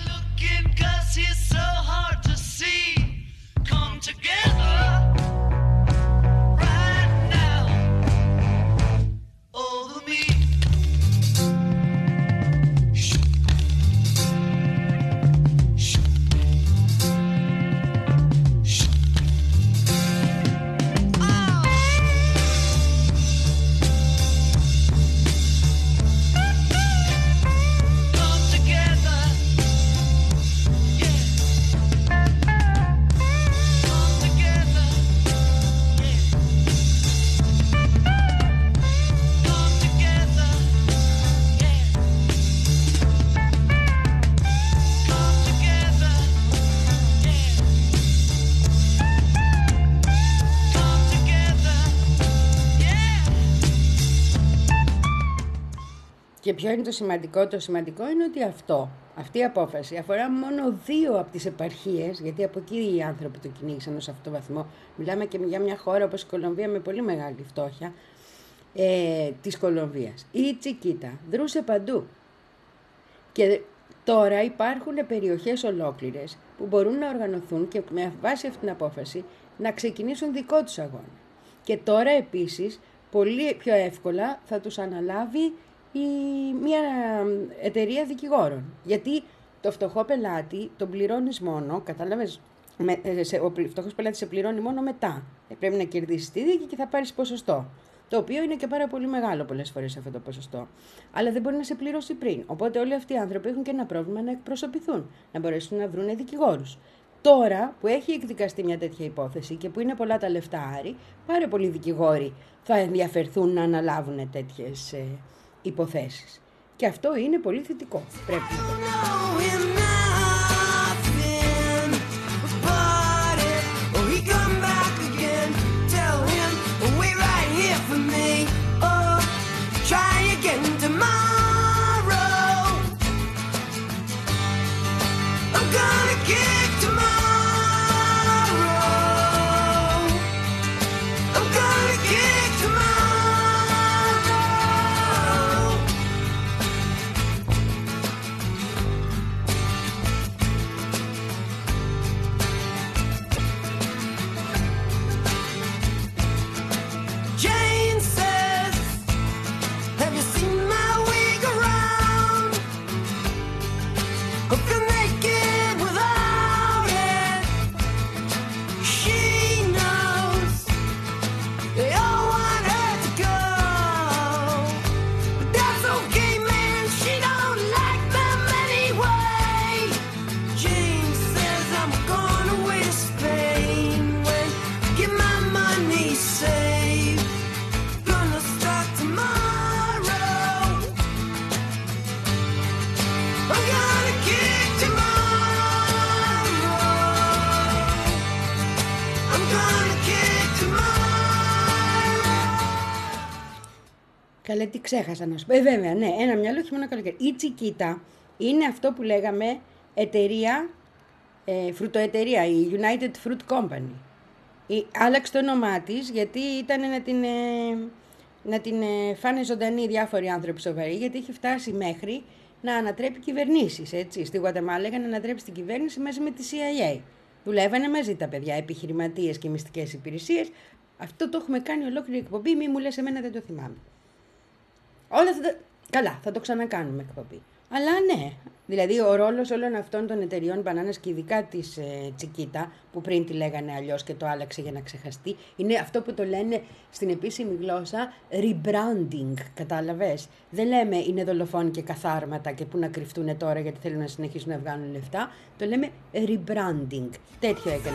Και ποιο είναι το σημαντικό? Το σημαντικό είναι ότι αυτό, αυτή η απόφαση αφορά μόνο δύο από τις επαρχίες, γιατί από εκεί οι άνθρωποι το κυνήγησαν ως αυτό το βαθμό. Μιλάμε και για μια χώρα όπως η Κολομβία με πολύ μεγάλη φτώχεια ε, της Κολομβίας. Η Τσικίτα δρούσε παντού. Και τώρα υπάρχουν περιοχές ολόκληρες που μπορούν να οργανωθούν και με βάση αυτή την απόφαση να ξεκινήσουν δικό τους αγώνα. Και τώρα επίσης πολύ πιο εύκολα θα τους αναλάβει η, μια εταιρεία δικηγόρων. Γιατί το φτωχό πελάτη τον πληρώνεις μόνο, κατάλαβες, με, σε, ο φτωχός πελάτης σε πληρώνει μόνο μετά. Ε, πρέπει να κερδίσεις τη δίκη και θα πάρεις ποσοστό. Το οποίο είναι και πάρα πολύ μεγάλο πολλές φορές αυτό το ποσοστό. Αλλά δεν μπορεί να σε πληρώσει πριν. Οπότε όλοι αυτοί οι άνθρωποι έχουν και ένα πρόβλημα να εκπροσωπηθούν, να μπορέσουν να βρουν δικηγόρους. Τώρα που έχει εκδικαστεί μια τέτοια υπόθεση και που είναι πολλά τα λεφτά άρη, πάρα πολλοί δικηγόροι θα ενδιαφερθούν να αναλάβουν τέτοιες ε, υποθέσεις. Και αυτό είναι πολύ θετικό. Πρέπει να το Καλέ, τι ξέχασα να σου πω. Ε, βέβαια, ναι, ένα μυαλό χειμώνα καλοκαίρι. Η Τσικίτα είναι αυτό που λέγαμε εταιρεία, ε, φρουτοεταιρεία, η United Fruit Company. Η, άλλαξε το όνομά της γιατί ήταν να την, ε, να την ε, φάνε ζωντανή διάφοροι άνθρωποι σοβαροί, γιατί είχε φτάσει μέχρι να ανατρέπει κυβερνήσεις, έτσι. Στη Γουατεμάλα έκανε να ανατρέψει την κυβέρνηση μαζί με τη σι άι έι. Δουλεύανε μαζί τα παιδιά, επιχειρηματίες και μυστικές υπηρεσίες. Αυτό το έχουμε κάνει ολόκληρη εκπομπή, μη μου λες εμένα, δεν το θυμάμαι. Όλα θα το... Καλά, θα το ξανακάνουμε εκπομπή. Αλλά ναι, δηλαδή ο ρόλος όλων αυτών των εταιριών μπανάνας και ειδικά της ε, Τσικίτα, που πριν τη λέγανε αλλιώς και το άλλαξε για να ξεχαστεί, είναι αυτό που το λένε στην επίσημη γλώσσα rebranding, κατάλαβες. Δεν λέμε είναι δολοφόνοι και καθάρματα και που να κρυφτούν τώρα γιατί θέλουν να συνεχίσουν να βγάλουν λεφτά. Το λέμε rebranding. Τέτοιο έκανε.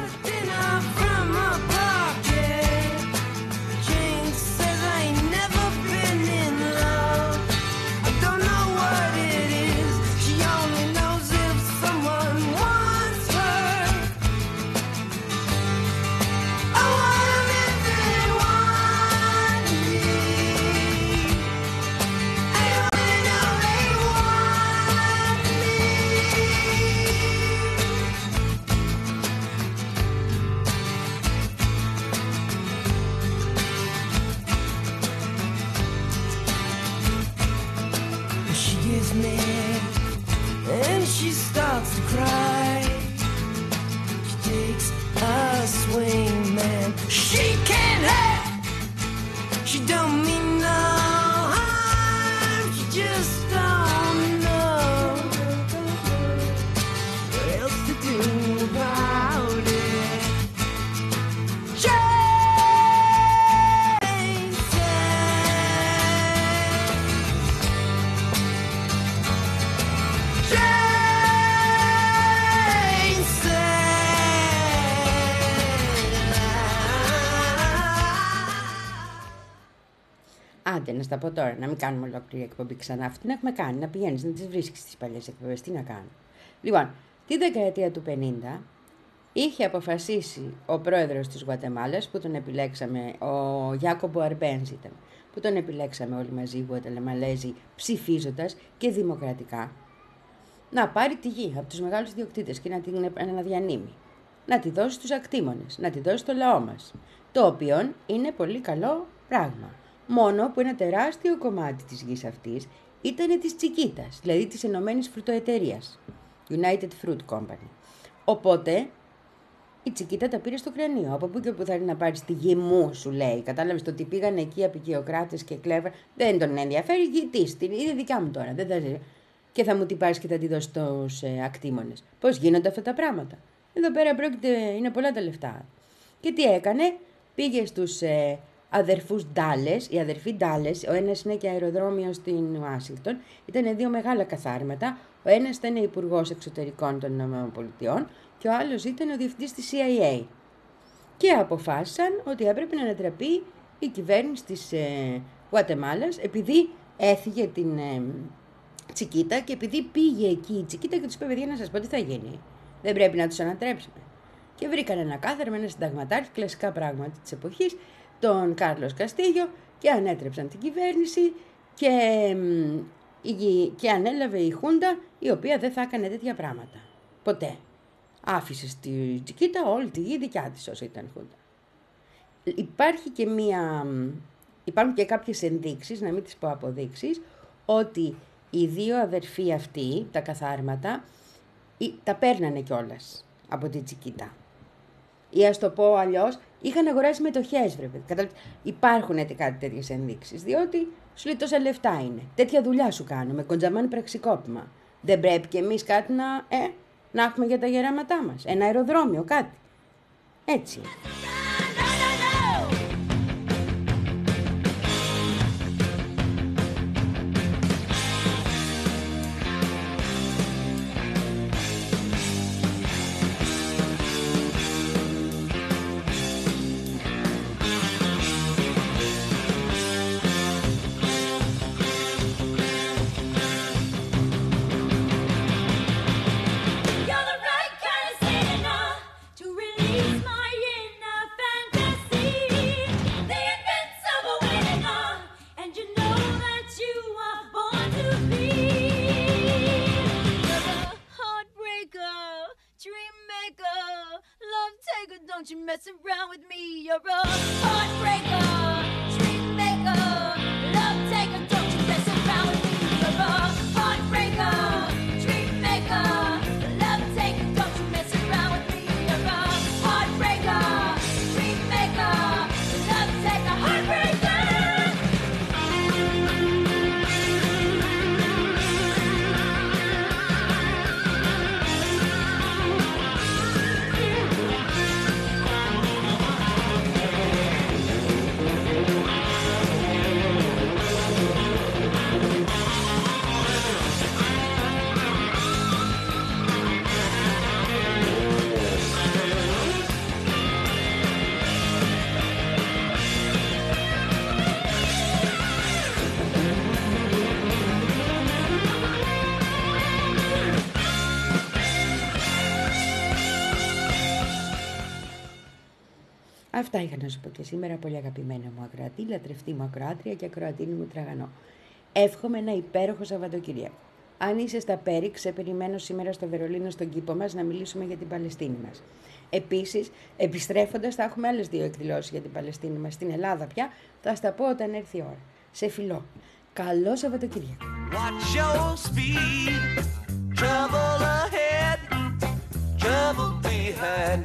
Άντε, να στα πω τώρα, να μην κάνουμε ολόκληρη εκπομπή ξανά. Αυτή την έχουμε κάνει, να πηγαίνεις να τις βρίσκεις στις παλιές εκπομπές. Τι να κάνω. Λοιπόν, τη δεκαετία του πενήντα είχε αποφασίσει ο πρόεδρος της Γουατεμάλας, που τον επιλέξαμε, ο Γιάκομπο Αρμπένζ ήταν, που τον επιλέξαμε όλοι μαζί οι Γουατεμαλέζοι ψηφίζοντας και δημοκρατικά, να πάρει τη γη από τους μεγάλους ιδιοκτήτες και να την αναδιανύμει. Να τη δώσει στους ακτήμονες, να τη δώσει στο λαό μας. Το οποίο είναι πολύ καλό πράγμα. Μόνο που ένα τεράστιο κομμάτι της γης αυτής ήταν της Τσικίτας, δηλαδή της Ενωμένης Φρουτοεταιρείας, United Fruit Company. Οπότε Η Τσικίτα τα πήρε στο κρανίο. Από πού και που θέλει να πάρει τη γη μου, σου λέει. Κατάλαβε το ότι πήγαν εκεί απεικιοκράτες και κλέβα. Δεν τον ενδιαφέρει. Γη τη, είναι δικιά μου τώρα. Δεν θα... Και θα μου την πάρει και θα τη δώσει στου ε, ακτήμονες. Πώς γίνονται αυτά τα πράγματα. Εδώ πέρα πρόκειται, είναι πολλά τα λεφτά. Και τι έκανε, πήγε στους ε, αδερφούς Ντάλες. Οι αδερφοί Ντάλες, ο ένας είναι και αεροδρόμιο στην Ουάσιγκτον, ήταν δύο μεγάλα καθάρματα. Ο ένας ήταν υπουργός εξωτερικών των ΗΠΑ και ο άλλος ήταν ο διευθυντής της σι άι έι. Και αποφάσισαν ότι έπρεπε να ανατραπεί η κυβέρνηση της ε, Γουατεμάλας επειδή έφυγε την ε, Τσικίτα και επειδή πήγε εκεί η Τσικίτα και τους είπε: παιδιά, να σας πω τι θα γίνει. Δεν πρέπει να τους ανατρέψουμε. Και βρήκαν ένα κάθαρμα, ένα συνταγματάρχη, κλασικά πράγματα της εποχής, τον Κάρλος Καστίγιο, και ανέτρεψαν την κυβέρνηση και, και ανέλαβε η Χούντα, η οποία δεν θα έκανε τέτοια πράγματα. Ποτέ. Άφησε στη Τσικίτα όλη τη γη δικιά της όσο ήταν Χούντα. Υπάρχει και μία, υπάρχουν και κάποιες ενδείξεις, να μην τις πω αποδείξεις, ότι οι δύο αδερφοί αυτοί, τα καθάρματα, τα παίρνανε κιόλας από την Τσικίτα. Ή ας το πω αλλιώς, είχαν αγοράσει μετοχές, βρε παιδί. Υπάρχουν κάτι τέτοιες ενδείξεις, διότι σου λέει τόσα λεφτά είναι. Τέτοια δουλειά σου κάνουμε, κοντζαμάν πραξικόπημα. Δεν πρέπει κι εμείς κάτι να, ε, να έχουμε για τα γεράματά μας. Ένα αεροδρόμιο, κάτι. Έτσι. Αυτά είχα να σου πω και σήμερα, πολύ αγαπημένα μου ακροατή, λατρευτή μου ακροάτρια και ακροατίνη μου τραγανό. Εύχομαι ένα υπέροχο Σαββατοκύριακο. Αν είσαι στα Πέριξ, σε περιμένω σήμερα στο Βερολίνο, στον κήπο μας, να μιλήσουμε για την Παλαιστίνη μας. Επίσης, επιστρέφοντας, θα έχουμε άλλες δύο εκδηλώσεις για την Παλαιστίνη μας στην Ελλάδα πια. Θα στα πω όταν έρθει η ώρα. Σε φιλώ. Καλό Σαββατοκύριακο. Watch your speed, trouble ahead, trouble behind,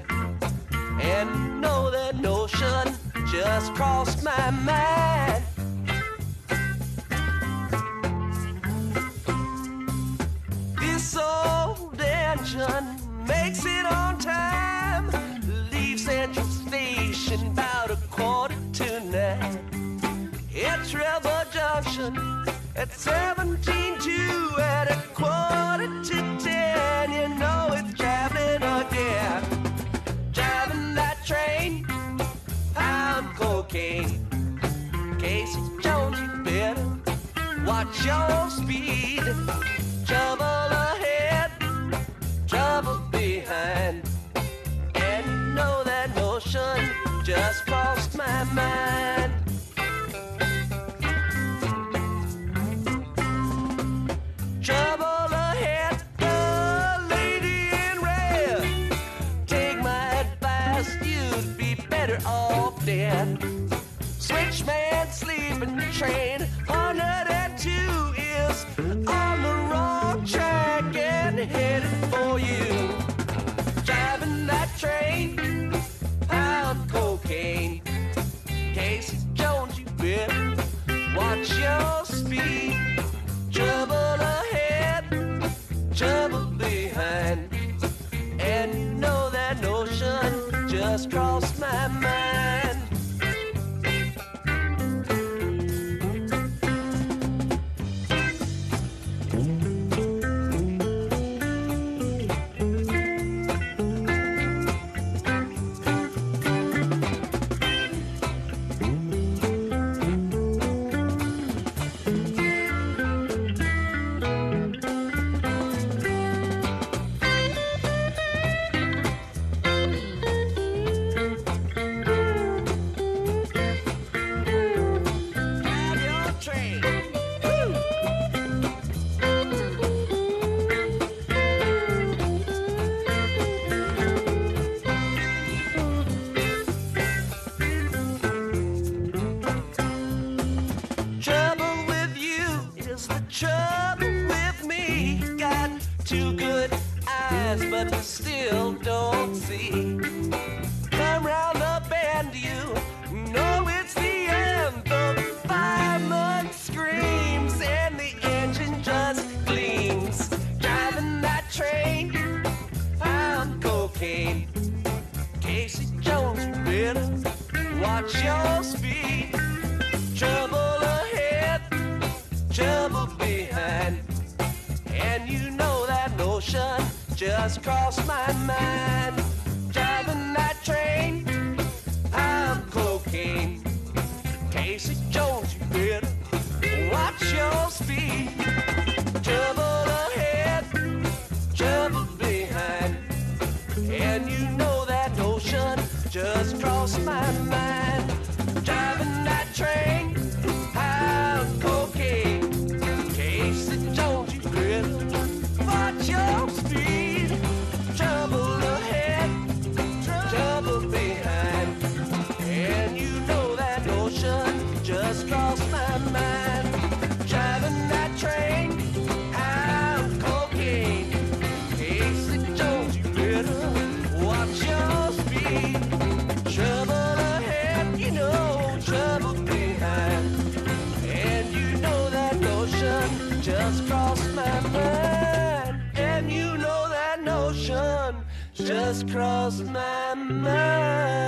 and know that notion just crossed my mind. This old engine makes it on time, leaves Central Station about a quarter to nine. It's Rebel Junction at seventeen two at a quarter to ten. You know it's traveling again. Driving that train, pound cocaine. Casey Jones, you better watch your speed. Trouble ahead, trouble behind. And you know that notion just crossed my mind. Trouble ahead, the lady in red. Take my advice, you'd be better off dead. Switchman sleeping train, one oh two is on the wrong track and headed for you. Driving that train, speed. Trouble ahead, trouble behind. And you know that notion just crossed my mind. Just crossed my mind. Driving that train, I'm cocaine. Casey Jones, you better watch your speed. Trouble ahead, trouble behind. And you know that notion just crossed my mind. Driving that train, I'm cocaine. Casey Jones, you better watch your speed. Trouble ahead, trouble behind. And you know that notion just crossed my mind. Driving that train, I'm cocaine. Casey Jones, you better watch your speed. Trouble ahead, you know, trouble behind. And you know that notion just crossed my mind. And you know that notion just crossed my mind.